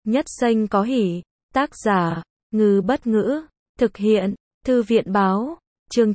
Nhất Xanh có hỉ. Tác giả, Ngư Bất Ngữ. Thực hiện, Thư viện Báo. Chương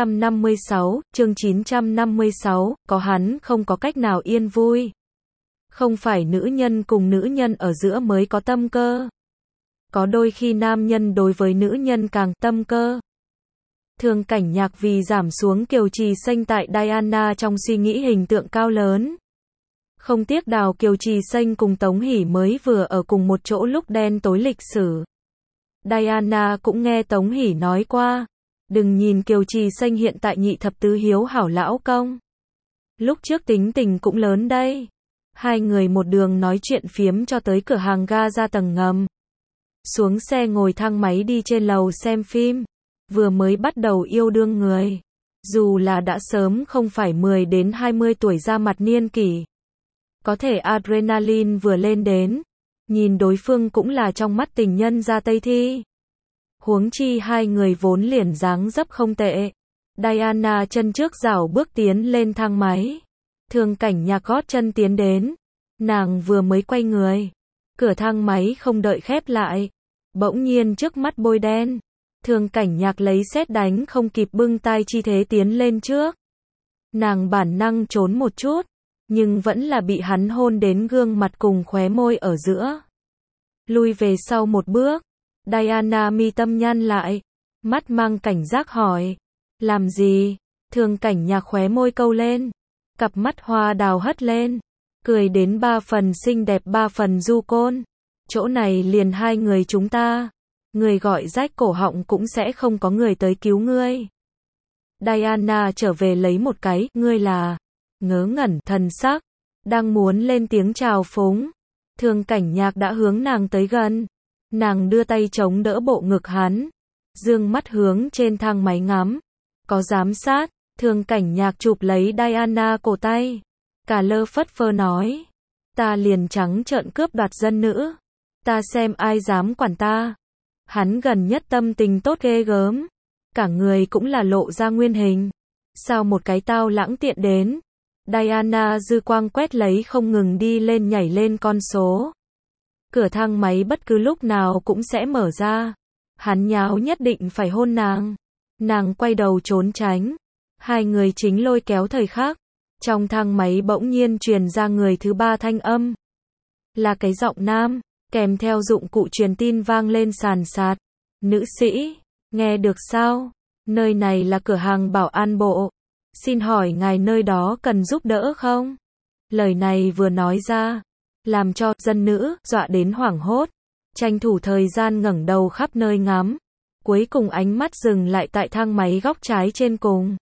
956, có hắn không có cách nào yên vui. Không phải nữ nhân cùng nữ nhân ở giữa mới có tâm cơ. Có đôi khi nam nhân đối với nữ nhân càng tâm cơ. Thường Cảnh Nhạc vì giảm xuống Kiều Trì Xanh tại Diana trong suy nghĩ hình tượng cao lớn. Không tiếc đào Kiều Trì Xanh cùng Tống Hỷ mới vừa ở cùng một chỗ lúc đen tối lịch sử. Diana cũng nghe Tống Hỷ nói qua. Đừng nhìn Kiều Trì Xanh hiện tại nhị thập tứ hiếu hảo lão công. Lúc trước tính tình cũng lớn đây. Hai người một đường nói chuyện phiếm cho tới cửa hàng ga ra tầng ngầm. Xuống xe ngồi thang máy đi trên lầu xem phim. Vừa mới bắt đầu yêu đương người. Dù là đã sớm không phải 10 đến 20 tuổi ra mặt niên kỷ. Có thể adrenaline vừa lên đến. Nhìn đối phương cũng là trong mắt tình nhân ra Tây Thi. Huống chi hai người vốn liền dáng dấp không tệ. Diana chân trước rảo bước tiến lên thang máy. Thường Cảnh Nhạc gót chân tiến đến. Nàng vừa mới quay người. Cửa thang máy không đợi khép lại. Bỗng nhiên trước mắt bôi đen. Thường Cảnh Nhạc lấy sét đánh không kịp bưng tay chi thế tiến lên trước. Nàng bản năng trốn một chút. Nhưng vẫn là bị hắn hôn đến gương mặt cùng khóe môi ở giữa. Lui về sau một bước. Diana mi tâm nhăn lại. Mắt mang cảnh giác hỏi. Làm gì? Thường Cảnh Nhạc khóe môi câu lên. Cặp mắt hoa đào hất lên. Cười đến 3 phần xinh đẹp 3 phần du côn. Chỗ này liền hai người chúng ta. Người gọi rách cổ họng cũng sẽ không có người tới cứu ngươi. Diana trở về lấy một cái. Ngươi là... Ngớ ngẩn thần sắc. Đang muốn lên tiếng chào phúng. Thường Cảnh Nhạc đã hướng nàng tới gần. Nàng đưa tay chống đỡ bộ ngực hắn. Dương mắt hướng trên thang máy ngắm. Có giám sát. Thường Cảnh Nhạc chụp lấy Diana cổ tay. Cả lơ phất phơ nói. Ta liền trắng trợn cướp đoạt dân nữ. Ta xem ai dám quản ta. Hắn gần nhất tâm tình tốt ghê gớm. Cả người cũng là lộ ra nguyên hình. Sao một cái tao lãng tiện đến. Diana dư quang quét lấy không ngừng đi lên nhảy lên con số. Cửa thang máy bất cứ lúc nào cũng sẽ mở ra. Hắn nháo nhất định phải hôn nàng. Nàng quay đầu trốn tránh. Hai người chính lôi kéo thời khắc. Trong thang máy bỗng nhiên truyền ra người thứ ba thanh âm. Là cái giọng nam, kèm theo dụng cụ truyền tin vang lên sàn sạt. Nữ sĩ, nghe được sao? Nơi này là cửa hàng bảo an bộ. Xin hỏi ngài nơi đó cần giúp đỡ không? Lời này vừa nói ra, làm cho dân nữ dọa đến hoảng hốt, tranh thủ thời gian ngẩng đầu khắp nơi ngắm, cuối cùng ánh mắt dừng lại tại thang máy góc trái trên cùng.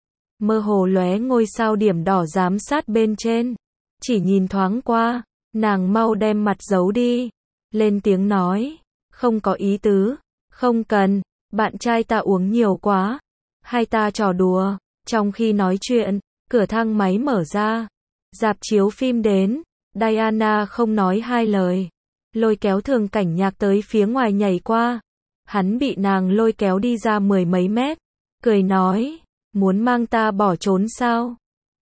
Mơ hồ lóe ngôi sao điểm đỏ giám sát bên trên, chỉ nhìn thoáng qua, nàng mau đem mặt giấu đi, lên tiếng nói, không có ý tứ, không cần, bạn trai ta uống nhiều quá, hai ta trò đùa. Trong khi nói chuyện, cửa thang máy mở ra, rạp chiếu phim đến, Diana không nói hai lời, lôi kéo Thường Cảnh Nhạc tới phía ngoài nhảy qua, hắn bị nàng lôi kéo đi ra 10 mấy mét, cười nói, muốn mang ta bỏ trốn sao?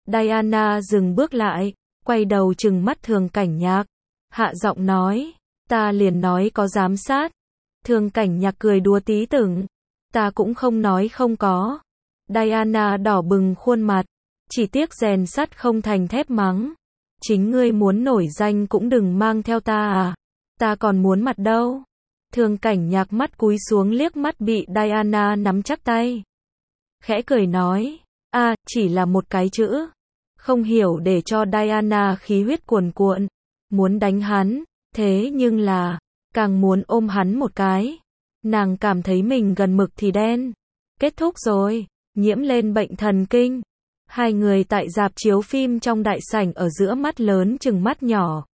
Diana dừng bước lại, quay đầu trừng mắt Thường Cảnh Nhạc, hạ giọng nói, ta liền nói có giám sát. Thường Cảnh Nhạc cười đùa tí tưởng, ta cũng không nói không có. Diana đỏ bừng khuôn mặt, chỉ tiếc rèn sắt không thành thép mắng. Chính ngươi muốn nổi danh cũng đừng mang theo ta à, ta còn muốn mặt đâu. Thường Cảnh Nhạc mắt cúi xuống liếc mắt bị Diana nắm chắc tay. Khẽ cười nói, chỉ là một cái chữ. Không hiểu để cho Diana khí huyết cuồn cuộn, muốn đánh hắn, thế nhưng là, càng muốn ôm hắn một cái. Nàng cảm thấy mình gần mực thì đen. Kết thúc rồi. Nhiễm lên bệnh thần kinh. Hai người tại rạp chiếu phim trong đại sảnh ở giữa mắt lớn chừng mắt nhỏ.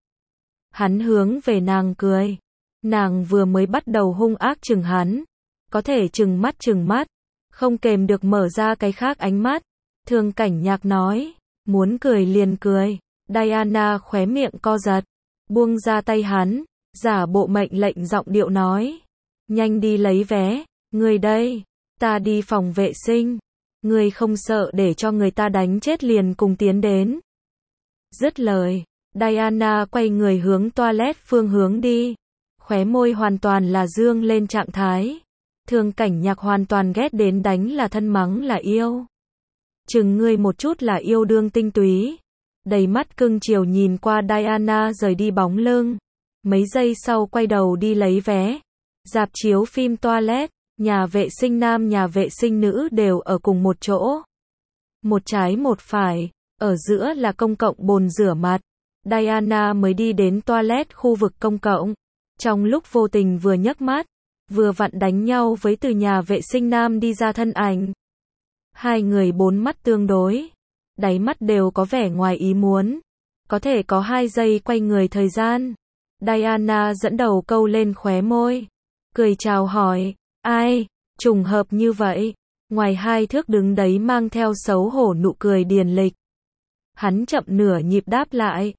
Hắn hướng về nàng cười. Nàng vừa mới bắt đầu hung ác chừng hắn. Có thể chừng mắt. Không kềm được mở ra cái khác ánh mắt. Thường Cảnh Nhạc nói. Muốn cười liền cười. Diana khóe miệng co giật. Buông ra tay hắn. Giả bộ mệnh lệnh giọng điệu nói. Nhanh đi lấy vé. Người đây. Ta đi phòng vệ sinh. Ngươi không sợ để cho người ta đánh chết liền cùng tiến đến. Dứt lời, Diana quay người hướng toilet phương hướng đi. khóe môi hoàn toàn là dương lên trạng thái. Thường Cảnh Nhạc hoàn toàn ghét đến đánh là thân mắng là yêu. Chừng ngươi một chút là yêu đương tinh túy. Đầy mắt cưng chiều nhìn qua Diana rời đi bóng lưng. Mấy giây sau quay đầu đi lấy vé. Rạp chiếu phim toilet, nhà vệ sinh nam nhà vệ sinh nữ đều ở cùng một chỗ. Một trái một phải, ở giữa là công cộng bồn rửa mặt. Diana mới đi đến toilet khu vực công cộng. Trong lúc vô tình vừa nhấc mắt, vừa vặn đánh nhau với từ nhà vệ sinh nam đi ra thân ảnh. Hai người bốn mắt tương đối, đáy mắt đều có vẻ ngoài ý muốn. Có thể có 2 giây quay người thời gian. Diana dẫn đầu câu lên khóe môi, cười chào hỏi, ai, trùng hợp như vậy. Ngoài 2 thước đứng đấy mang theo xấu hổ nụ cười Điền Lịch. Hắn chậm nửa nhịp đáp lại,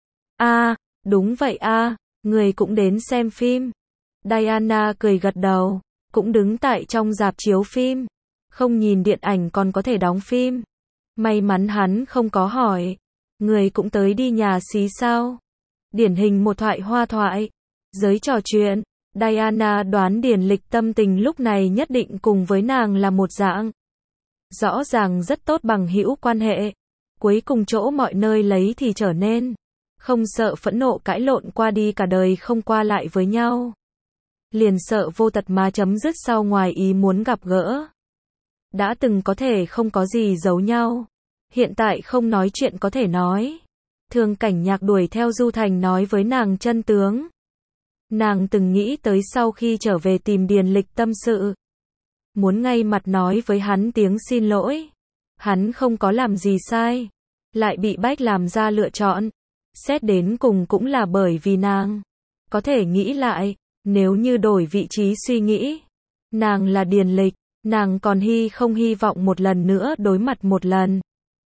đúng vậy người cũng đến xem phim. Diana cười gật đầu, cũng đứng tại trong rạp chiếu phim. Không nhìn điện ảnh còn có thể đóng phim. May mắn hắn không có hỏi, người cũng tới đi nhà xí sao? Điển hình một thoại hoa thoại. Giới trò chuyện, Diana đoán Điền Lịch tâm tình lúc này nhất định cùng với nàng là một dạng. Rõ ràng rất tốt bằng hữu quan hệ. Cuối cùng chỗ mọi nơi lấy thì trở nên. Không sợ phẫn nộ cãi lộn qua đi cả đời không qua lại với nhau. Liền sợ vô tật mà chấm dứt sau ngoài ý muốn gặp gỡ. Đã từng có thể không có gì giấu nhau. Hiện tại không nói chuyện có thể nói. Thường Cảnh Nhạc đuổi theo Du Thành nói với nàng chân tướng. Nàng từng nghĩ tới sau khi trở về tìm Điền Lịch tâm sự. Muốn ngay mặt nói với hắn tiếng xin lỗi. Hắn không có làm gì sai. Lại bị bách làm ra lựa chọn. Xét đến cùng cũng là bởi vì nàng. Có thể nghĩ lại, nếu như đổi vị trí suy nghĩ. Nàng là Điền Lịch, nàng còn không hy vọng một lần nữa đối mặt một lần.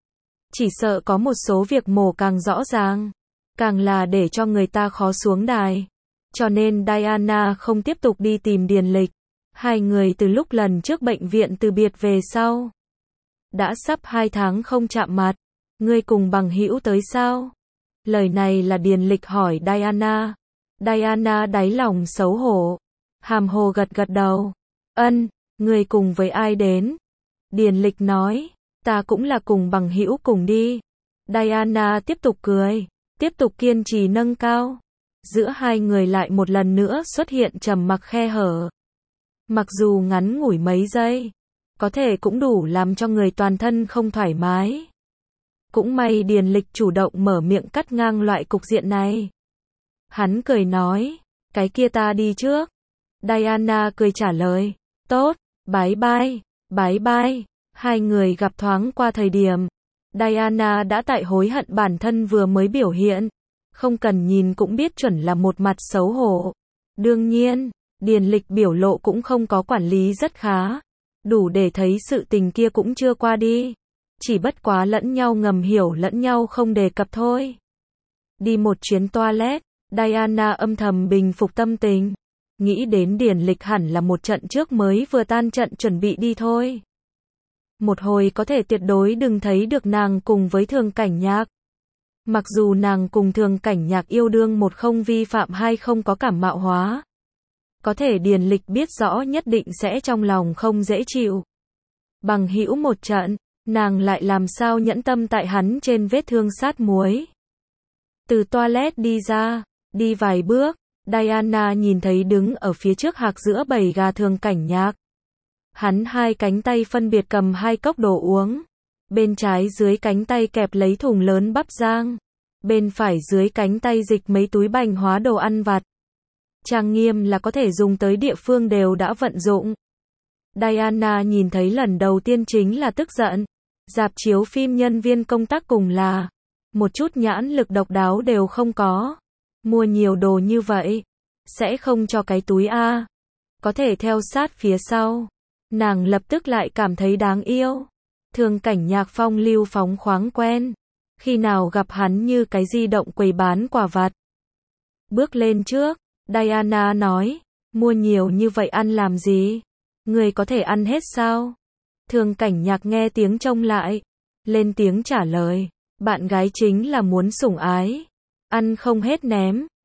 Chỉ sợ có một số việc mổ càng rõ ràng. Càng là để cho người ta khó xuống đài. Cho nên Diana không tiếp tục đi tìm Điền Lịch. Hai người từ lúc lần trước bệnh viện từ biệt về sau. Đã sắp 2 tháng không chạm mặt. Ngươi cùng bằng hữu tới sao? Lời này là Điền Lịch hỏi Diana. Diana đáy lòng xấu hổ. Hàm hồ gật gật đầu. Ngươi cùng với ai đến? Điền Lịch nói. Ta cũng là cùng bằng hữu cùng đi. Diana tiếp tục cười. Tiếp tục kiên trì nâng cao. Giữa hai người lại một lần nữa xuất hiện trầm mặc khe hở. Mặc dù ngắn ngủi mấy giây. Có thể cũng đủ làm cho người toàn thân không thoải mái. Cũng may Điền Lịch chủ động mở miệng cắt ngang loại cục diện này. Hắn cười nói, cái kia ta đi trước. Diana cười trả lời, tốt, bye bye, bye bye. Hai người gặp thoáng qua thời điểm. Diana đã tại hối hận bản thân vừa mới biểu hiện. Không cần nhìn cũng biết chuẩn là một mặt xấu hổ. Đương nhiên, Điền Lịch biểu lộ cũng không có quản lý rất khá. Đủ để thấy sự tình kia cũng chưa qua đi. Chỉ bất quá lẫn nhau ngầm hiểu lẫn nhau không đề cập thôi. Đi một chuyến toilet, Diana âm thầm bình phục tâm tình. Nghĩ đến Điền Lịch hẳn là một trận trước mới vừa tan trận chuẩn bị đi thôi. Một hồi có thể tuyệt đối đừng thấy được nàng cùng với Thường Cảnh Nhạc. Mặc dù nàng cùng Thường Cảnh Nhạc yêu đương một không vi phạm hai không có cảm mạo hóa. Có thể Điền Lịch biết rõ nhất định sẽ trong lòng không dễ chịu. Bằng hữu một trận, nàng lại làm sao nhẫn tâm tại hắn trên vết thương sát muối. Từ toilet đi ra, đi vài bước, Diana nhìn thấy đứng ở phía trước hạc giữa bầy gà Thường Cảnh Nhạc. Hắn hai cánh tay phân biệt cầm 2 cốc đồ uống. Bên trái dưới cánh tay kẹp lấy thùng lớn bắp rang. Bên phải dưới cánh tay dịch mấy túi bánh hóa đồ ăn vặt. Trang nghiêm là có thể dùng tới địa phương đều đã vận dụng. Diana nhìn thấy lần đầu tiên chính là tức giận. Rạp chiếu phim nhân viên công tác cùng là một chút nhãn lực độc đáo đều không có. Mua nhiều đồ như vậy, sẽ không cho cái túi a. Có thể theo sát phía sau. Nàng lập tức lại cảm thấy đáng yêu. Thường Cảnh Nhạc phong lưu phóng khoáng quen. Khi nào gặp hắn như cái di động quầy bán quà vặt. Bước lên trước, Diana nói, mua nhiều như vậy ăn làm gì? Người có thể ăn hết sao? Thường Cảnh Nhạc nghe tiếng trông lại. Lên tiếng trả lời, bạn gái chính là muốn sủng ái. Ăn không hết ném.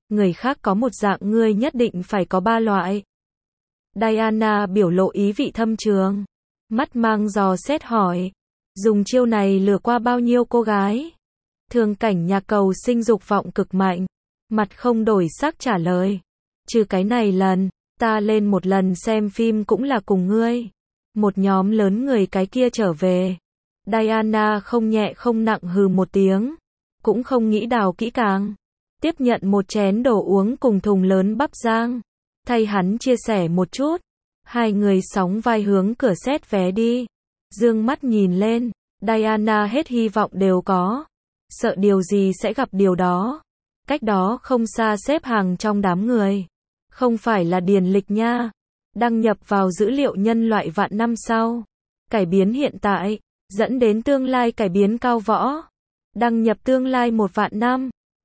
Người khác có một dạng, ngươi nhất định phải có ba loại. Diana biểu lộ ý vị thâm trường, mắt mang dò xét hỏi, dùng chiêu này lừa qua bao nhiêu cô gái? Thương Cảnh Nhạc cầu sinh dục vọng cực mạnh, mặt không đổi sắc trả lời, trừ cái này lần, ta lên một lần xem phim cũng là cùng ngươi. Một nhóm lớn người cái kia trở về. Diana không nhẹ không nặng hừ một tiếng, cũng không nghĩ đào kỹ càng, tiếp nhận một chén đồ uống cùng thùng lớn bắp rang, thay hắn chia sẻ một chút. Hai người sóng vai hướng cửa xét vé đi. Dương mắt nhìn lên, Diana hết hy vọng đều có, sợ điều gì sẽ gặp điều đó. Cách đó không xa xếp hàng trong đám người, không phải là Điền Lịch nha. Đăng nhập vào dữ liệu nhân loại vạn năm sau, cải biến hiện tại, dẫn đến tương lai cải biến cao võ. Đăng nhập tương lai 1 vạn năm.